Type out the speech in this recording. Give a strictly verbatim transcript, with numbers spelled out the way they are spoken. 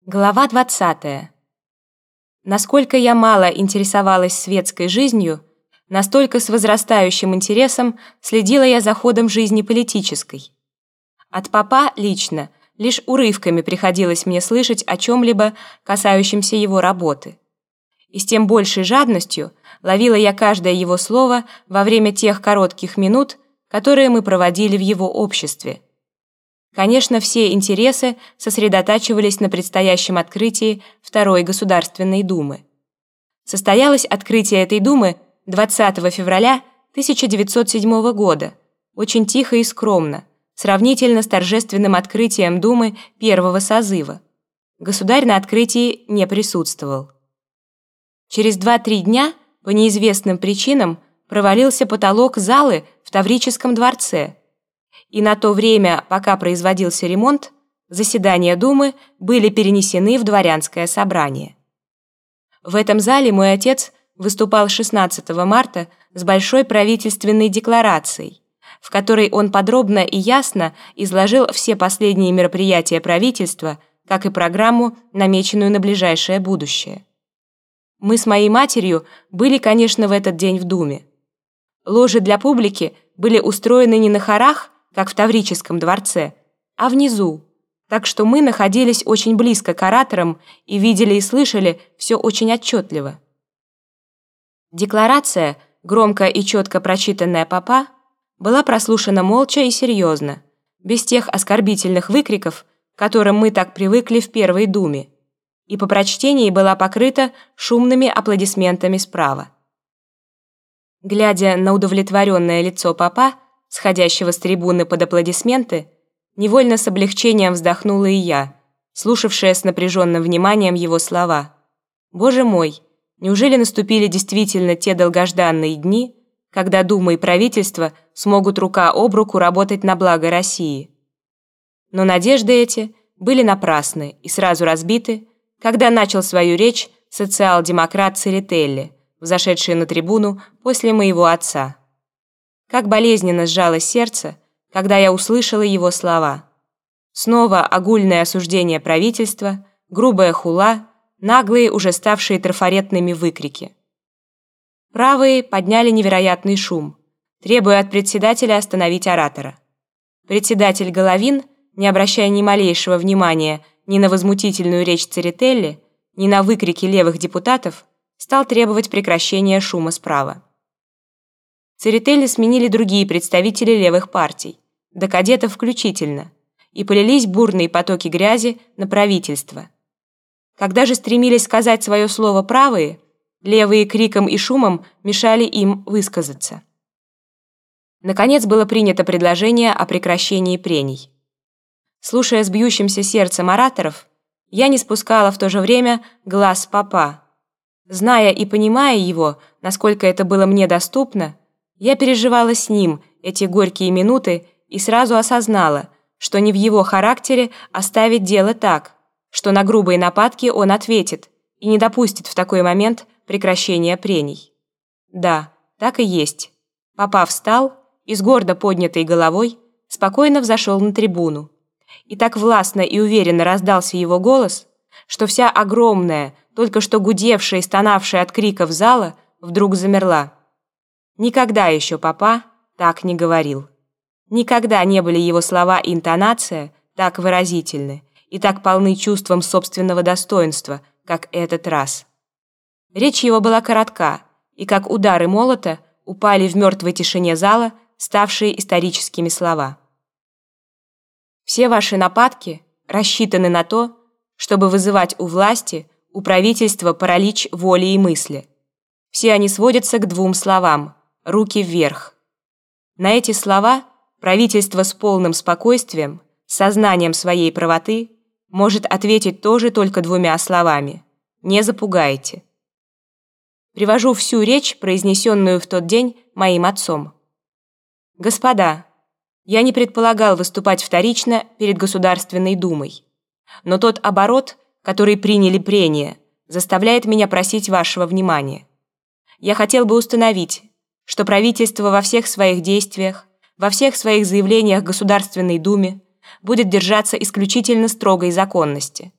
Глава двадцатая. Насколько я мало интересовалась светской жизнью, настолько с возрастающим интересом следила я за ходом жизни политической. От папа лично лишь урывками приходилось мне слышать о чем-либо, касающемся его работы. И с тем большей жадностью ловила я каждое его слово во время тех коротких минут, которые мы проводили в его обществе. Конечно, все интересы сосредотачивались на предстоящем открытии Второй Государственной Думы. Состоялось открытие этой Думы двадцатого февраля тысяча девятьсот седьмого года, очень тихо и скромно, сравнительно с торжественным открытием Думы первого созыва. Государь на открытии не присутствовал. Через два-три дня, по неизвестным причинам, провалился потолок залы в Таврическом дворце, и на то время, пока производился ремонт, заседания Думы были перенесены в дворянское собрание. В этом зале мой отец выступал шестнадцатого марта с большой правительственной декларацией, в которой он подробно и ясно изложил все последние мероприятия правительства, как и программу, намеченную на ближайшее будущее. Мы с моей матерью были, конечно, в этот день в Думе. Ложи для публики были устроены не на хорах, как в Таврическом дворце, а внизу, так что мы находились очень близко к ораторам и видели и слышали все очень отчетливо. Декларация, громко и четко прочитанная папа, была прослушана молча и серьезно, без тех оскорбительных выкриков, к которым мы так привыкли в Первой Думе, и по прочтении была покрыта шумными аплодисментами справа. Глядя на удовлетворенное лицо папа, сходящего с трибуны под аплодисменты, невольно с облегчением вздохнула и я, слушавшая с напряженным вниманием его слова. Боже мой, неужели наступили действительно те долгожданные дни, когда Дума и правительство смогут рука об руку работать на благо России? Но надежды эти были напрасны и сразу разбиты, когда начал свою речь социал-демократ Церетели, взошедший на трибуну после моего отца. Как болезненно сжалось сердце, когда я услышала его слова. Снова огульное осуждение правительства, грубая хула, наглые, уже ставшие трафаретными выкрики. Правые подняли невероятный шум, требуя от председателя остановить оратора. Председатель Головин, не обращая ни малейшего внимания ни на возмутительную речь Церетели, ни на выкрики левых депутатов, стал требовать прекращения шума справа. Церетели сменили другие представители левых партий, до кадетов включительно, и полились бурные потоки грязи на правительство. Когда же стремились сказать свое слово правые, левые криком и шумом мешали им высказаться. Наконец было принято предложение о прекращении прений. Слушая с бьющимся сердцем ораторов, я не спускала в то же время глаз с папа. Зная и понимая его, насколько это было мне доступно, я переживала с ним эти горькие минуты и сразу осознала, что не в его характере оставить дело так, что на грубые нападки он ответит и не допустит в такой момент прекращения прений. Да, так и есть. Папа встал и с гордо поднятой головой спокойно взошел на трибуну. И так властно и уверенно раздался его голос, что вся огромная, только что гудевшая и стонавшая от криков зала вдруг замерла. Никогда еще папа так не говорил. Никогда не были его слова и интонация так выразительны и так полны чувством собственного достоинства, как этот раз. Речь его была коротка, и как удары молота упали в мертвой тишине зала, ставшие историческими слова. Все ваши нападки рассчитаны на то, чтобы вызывать у власти, у правительства паралич воли и мысли. Все они сводятся к двум словам: руки вверх. На эти слова правительство с полным спокойствием, с сознанием своей правоты, может ответить тоже только двумя словами: не запугайте. Привожу всю речь, произнесенную в тот день моим отцом. Господа, я не предполагал выступать вторично перед Государственной Думой, но тот оборот, который приняли прения, заставляет меня просить вашего внимания. Я хотел бы установить, что правительство во всех своих действиях, во всех своих заявлениях Государственной Думе будет держаться исключительно строгой законности.